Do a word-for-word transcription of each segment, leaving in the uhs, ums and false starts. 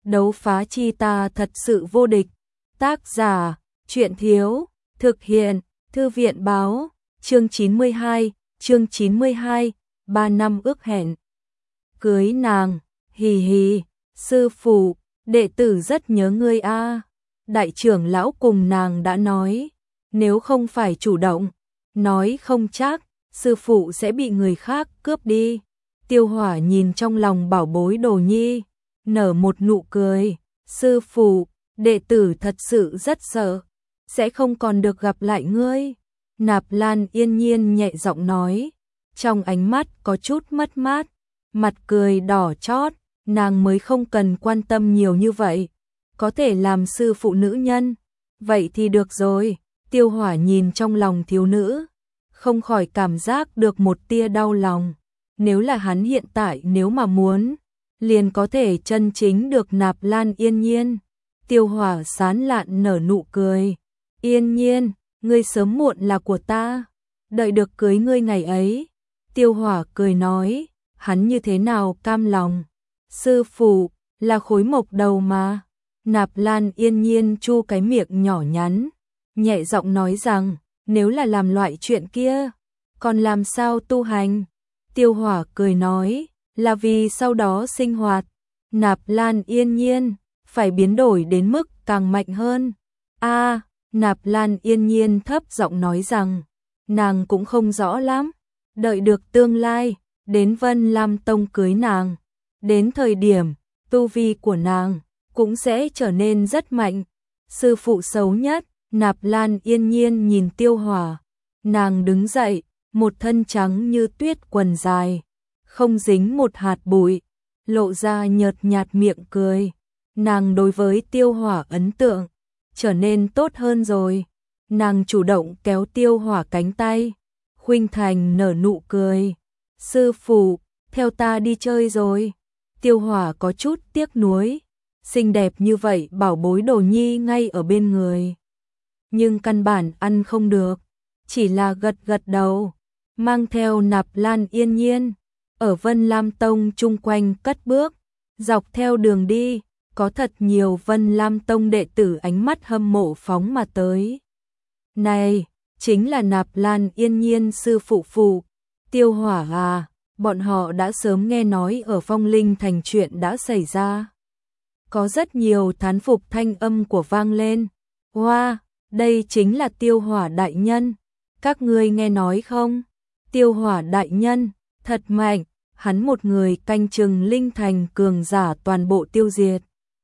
đấu phá chi ta thật sự vô địch. Tác giả, truyện thiếu, thực hiện, thư viện báo, chương chín mươi hai, chương chín mươi hai, ba năm ước hẹn. Cưới nàng, hì hì, sư phụ, đệ tử rất nhớ ngươi a. Đại trưởng lão cùng nàng đã nói, nếu không phải chủ động, nói không chắc, sư phụ sẽ bị người khác cướp đi. Tiêu Hỏa nhìn trong lòng bảo bối Đồ Nhi, nở một nụ cười, sư phụ, đệ tử thật sự rất sợ, sẽ không còn được gặp lại ngươi. Nạp Lan yên nhiên nhẹ giọng nói, trong ánh mắt có chút mất mát, mặt cười đỏ chót, nàng mới không cần quan tâm nhiều như vậy, có thể làm sư phụ nữ nhân, vậy thì được rồi. Tiêu Hỏa nhìn trong lòng thiếu nữ, không khỏi cảm giác được một tia đau lòng. Nếu là hắn hiện tại nếu mà muốn, liền có thể chân chính được Nạp Lan yên nhiên. Tiêu Hỏa sán lạn nở nụ cười, yên nhiên, ngươi sớm muộn là của ta, đợi được cưới ngươi ngày ấy. Tiêu Hỏa cười nói, hắn như thế nào cam lòng, sư phụ, là khối mộc đầu mà. Nạp Lan yên nhiên chu cái miệng nhỏ nhắn, nhẹ giọng nói rằng, nếu là làm loại chuyện kia, còn làm sao tu hành? Tiêu Hỏa cười nói, là vì sau đó sinh hoạt. Nạp Lan yên nhiên, phải biến đổi đến mức càng mạnh hơn. A, à, Nạp Lan yên nhiên thấp giọng nói rằng, nàng cũng không rõ lắm, đợi được tương lai, đến Vân Lam Tông cưới nàng, đến thời điểm, tu vi của nàng cũng sẽ trở nên rất mạnh. Sư phụ xấu nhất. Nạp Lan yên nhiên nhìn Tiêu Hỏa, nàng đứng dậy, một thân trắng như tuyết quần dài, không dính một hạt bụi, lộ ra nhợt nhạt miệng cười. Nàng đối với Tiêu Hỏa ấn tượng trở nên tốt hơn rồi. Nàng chủ động kéo Tiêu Hỏa cánh tay, khuynh thành nở nụ cười, sư phụ, theo ta đi chơi rồi. Tiêu Hỏa có chút tiếc nuối, xinh đẹp như vậy bảo bối Đồ Nhi ngay ở bên người, nhưng căn bản ăn không được, chỉ là gật gật đầu, mang theo Nạp Lan yên nhiên, ở Vân Lam Tông chung quanh cất bước, dọc theo đường đi, có thật nhiều Vân Lam Tông đệ tử ánh mắt hâm mộ phóng mà tới. Này, chính là Nạp Lan yên nhiên sư phụ phụ, Tiêu Hỏa à, bọn họ đã sớm nghe nói ở Phong Linh Thành chuyện đã xảy ra. Có rất nhiều thán phục thanh âm của vang lên, hoa, wow, đây chính là Tiêu Hỏa đại nhân, các ngươi nghe nói không? Tiêu Hỏa đại nhân, thật mạnh, hắn một người canh chừng Linh Thành cường giả toàn bộ tiêu diệt.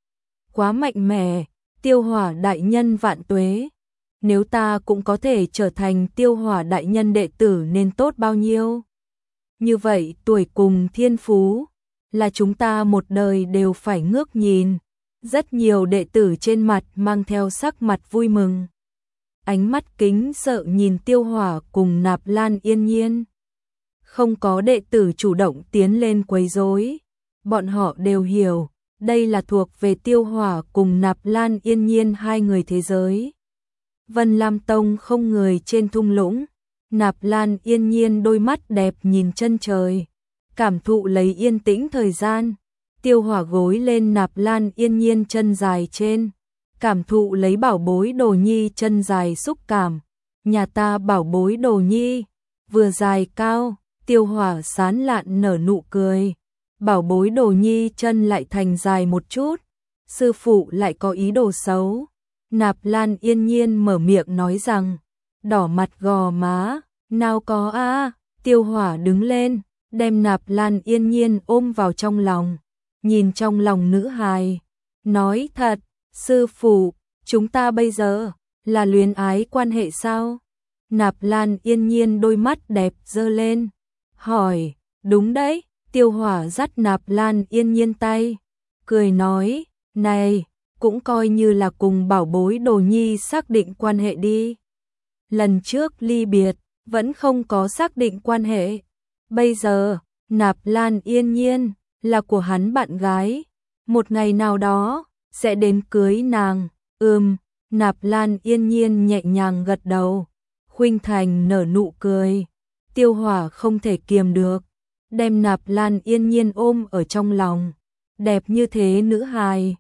Quá mạnh mẽ, Tiêu Hỏa đại nhân vạn tuế, nếu ta cũng có thể trở thành Tiêu Hỏa đại nhân đệ tử nên tốt bao nhiêu. Như vậy tuổi cùng thiên phú, là chúng ta một đời đều phải ngước nhìn. Rất nhiều đệ tử trên mặt mang theo sắc mặt vui mừng, ánh mắt kính sợ nhìn Tiêu Hỏa cùng Nạp Lan yên nhiên. Không có đệ tử chủ động tiến lên quấy rối, bọn họ đều hiểu, đây là thuộc về Tiêu Hỏa cùng Nạp Lan yên nhiên hai người thế giới. Vân Lam Tông không người trên thung lũng, Nạp Lan yên nhiên đôi mắt đẹp nhìn chân trời, cảm thụ lấy yên tĩnh thời gian. Tiêu Hỏa gối lên Nạp Lan yên nhiên chân dài trên, cảm thụ lấy bảo bối Đồ Nhi chân dài xúc cảm. Nhà ta bảo bối Đồ Nhi, vừa dài cao, Tiêu Hỏa sán lạn nở nụ cười. Bảo bối Đồ Nhi chân lại thành dài một chút, sư phụ lại có ý đồ xấu. Nạp Lan yên nhiên mở miệng nói rằng, đỏ mặt gò má, nào có a. À. Tiêu Hỏa đứng lên, đem Nạp Lan yên nhiên ôm vào trong lòng, nhìn trong lòng nữ hài, nói thật, sư phụ, chúng ta bây giờ là luyến ái quan hệ sao? Nạp Lan yên nhiên đôi mắt đẹp giơ lên, hỏi, đúng đấy. Tiêu Hỏa dắt Nạp Lan yên nhiên tay, cười nói, này, cũng coi như là cùng bảo bối Đồ Nhi xác định quan hệ đi. Lần trước ly biệt, vẫn không có xác định quan hệ. Bây giờ, Nạp Lan yên nhiên là của hắn bạn gái, một ngày nào đó sẽ đến cưới nàng. Ừm, Nạp Lan yên nhiên nhẹ nhàng gật đầu, khuynh thành nở nụ cười. Tiêu Hỏa không thể kiềm được, đem Nạp Lan yên nhiên ôm ở trong lòng. Đẹp như thế nữ hài,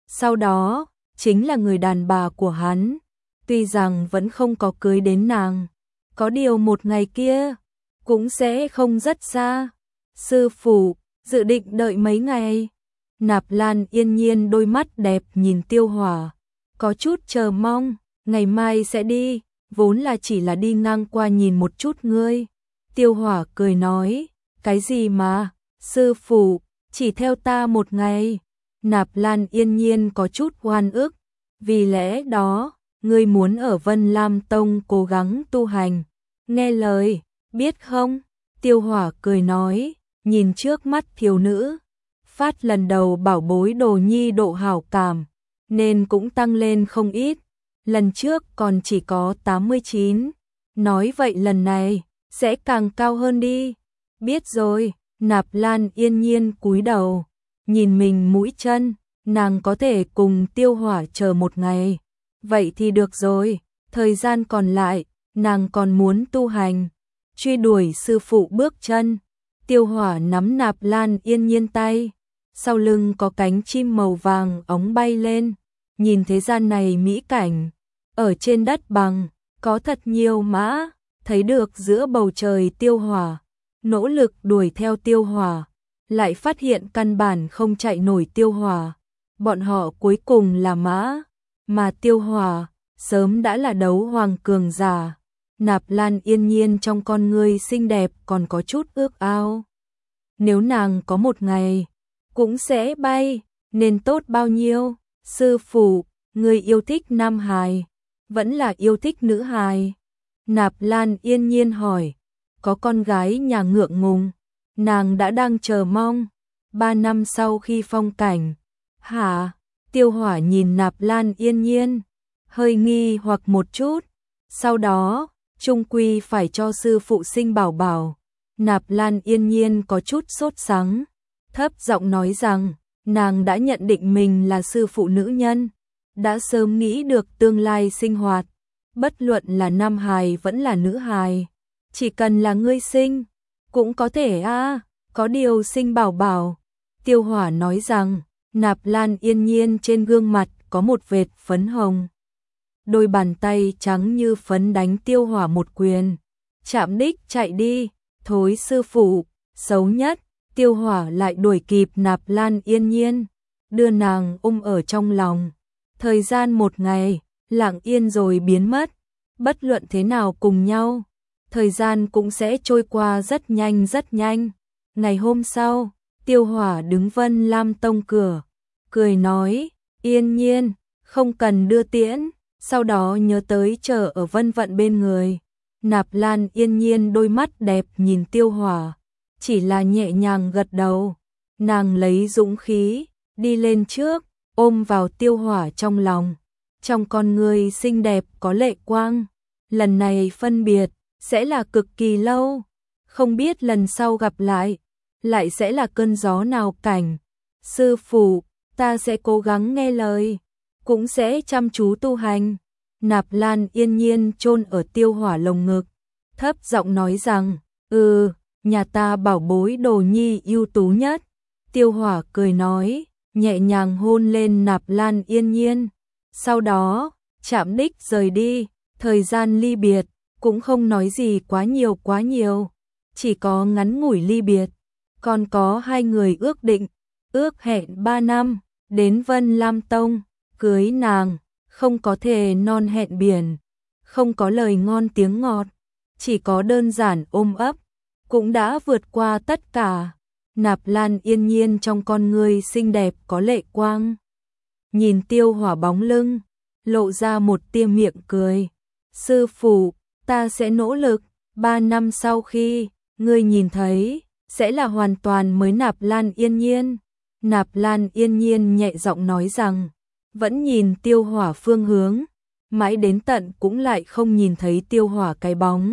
sau đó chính là người đàn bà của hắn. Tuy rằng vẫn không có cưới đến nàng, có điều một ngày kia cũng sẽ không rất xa. Sư phụ, dự định đợi mấy ngày? Nạp Lan Yên Nhiên đôi mắt đẹp nhìn Tiêu Hỏa, có chút chờ mong. Ngày mai sẽ đi, vốn là chỉ là đi ngang qua nhìn một chút ngươi. Tiêu Hỏa cười nói, cái gì mà, sư phụ, chỉ theo ta một ngày. Nạp Lan Yên Nhiên có chút oan ức, vì lẽ đó, ngươi muốn ở Vân Lam Tông cố gắng tu hành, nghe lời, biết không? Tiêu Hỏa cười nói, nhìn trước mắt thiếu nữ, phát lần đầu bảo bối Đồ Nhi độ hảo cảm, nên cũng tăng lên không ít. Lần trước còn chỉ có tám mươi chín, nói vậy lần này sẽ càng cao hơn đi. Biết rồi. Nạp Lan Yên Nhiên cúi đầu, nhìn mình mũi chân, nàng có thể cùng Tiêu Hỏa chờ một ngày. Vậy thì được rồi, thời gian còn lại, nàng còn muốn tu hành, truy đuổi sư phụ bước chân. Tiêu Hỏa nắm Nạp Lan Yên Nhiên tay, sau lưng có cánh chim màu vàng óng bay lên, nhìn thế gian này mỹ cảnh. Ở trên đất bằng, có thật nhiều mã, thấy được giữa bầu trời Tiêu Hỏa. Nỗ lực đuổi theo Tiêu Hỏa, lại phát hiện căn bản không chạy nổi Tiêu Hỏa. Bọn họ cuối cùng là mã, mà Tiêu Hỏa sớm đã là đấu hoàng cường giả. Nạp Lan Yên Nhiên trong con ngươi xinh đẹp còn có chút ước ao. Nếu nàng có một ngày cũng sẽ bay, nên tốt bao nhiêu. Sư phụ, người yêu thích nam hài, vẫn là yêu thích nữ hài? Nạp Lan Yên Nhiên hỏi. Có con gái nhà ngượng ngùng, nàng đã đang chờ mong. Ba năm sau khi phong cảnh. Hả? Tiêu Hỏa nhìn Nạp Lan Yên Nhiên, hơi nghi hoặc một chút. Sau đó, chung quy phải cho sư phụ sinh bảo bảo. Nạp Lan Yên Nhiên có chút sốt sắng, thấp giọng nói rằng, nàng đã nhận định mình là sư phụ nữ nhân, đã sớm nghĩ được tương lai sinh hoạt, bất luận là nam hài vẫn là nữ hài. Chỉ cần là ngươi sinh, cũng có thể a, à, có điều sinh bảo bảo. Tiêu Hỏa nói rằng, Nạp Lan Yên Nhiên trên gương mặt có một vệt phấn hồng. Đôi bàn tay trắng như phấn đánh Tiêu Hỏa một quyền. Chạm đích chạy đi, thối sư phụ, xấu nhất. Tiêu Hỏa lại đuổi kịp Nạp Lan Yên Nhiên, đưa nàng ôm ở trong lòng. Thời gian một ngày, lặng yên rồi biến mất. Bất luận thế nào cùng nhau, thời gian cũng sẽ trôi qua rất nhanh rất nhanh. Ngày hôm sau, Tiêu Hỏa đứng Vân Lam Tông cửa, cười nói, Yên Nhiên, không cần đưa tiễn, sau đó nhớ tới chờ ở Vân Vận bên người. Nạp Lan Yên Nhiên đôi mắt đẹp nhìn Tiêu Hỏa, chỉ là nhẹ nhàng gật đầu. Nàng lấy dũng khí, đi lên trước, ôm vào Tiêu Hỏa trong lòng. Trong con người xinh đẹp có lệ quang, lần này phân biệt sẽ là cực kỳ lâu, không biết lần sau gặp lại, lại sẽ là cơn gió nào cảnh. Sư phụ, ta sẽ cố gắng nghe lời, cũng sẽ chăm chú tu hành. Nạp Lan Yên Nhiên chôn ở Tiêu Hỏa lồng ngực, thấp giọng nói rằng, ừ, nhà ta bảo bối Đồ Nhi ưu tú nhất. Tiêu Hỏa cười nói, nhẹ nhàng hôn lên Nạp Lan Yên Nhiên, sau đó chạm đích rời đi. Thời gian ly biệt cũng không nói gì quá nhiều quá nhiều, chỉ có ngắn ngủi ly biệt. Còn có hai người ước định, ước hẹn ba năm, đến Vân Lam Tông, cưới nàng, không có thề non hẹn biển, không có lời ngon tiếng ngọt, chỉ có đơn giản ôm ấp, cũng đã vượt qua tất cả. Nạp Lan Yên Nhiên trong con người xinh đẹp có lệ quang, nhìn Tiêu Hỏa bóng lưng, lộ ra một tia miệng cười. Sư phụ, ta sẽ nỗ lực, ba năm sau khi ngươi nhìn thấy, sẽ là hoàn toàn mới Nạp Lan Yên Nhiên. Nạp Lan Yên Nhiên nhẹ giọng nói rằng, vẫn nhìn Tiêu Hỏa phương hướng, mãi đến tận cũng lại không nhìn thấy Tiêu Hỏa cái bóng.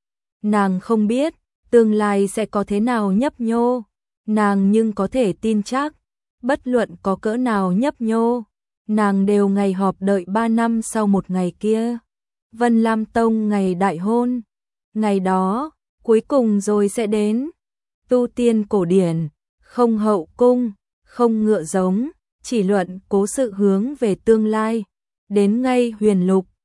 Nàng không biết, tương lai sẽ có thế nào nhấp nhô, nàng nhưng có thể tin chắc, bất luận có cỡ nào nhấp nhô, nàng đều ngày họp đợi ba năm sau một ngày kia. Vân Lam Tông ngày đại hôn, ngày đó, cuối cùng rồi sẽ đến. Tu tiên cổ điển, không hậu cung, không ngựa giống, chỉ luận cố sự hướng về tương lai. Đến ngay huyền lục,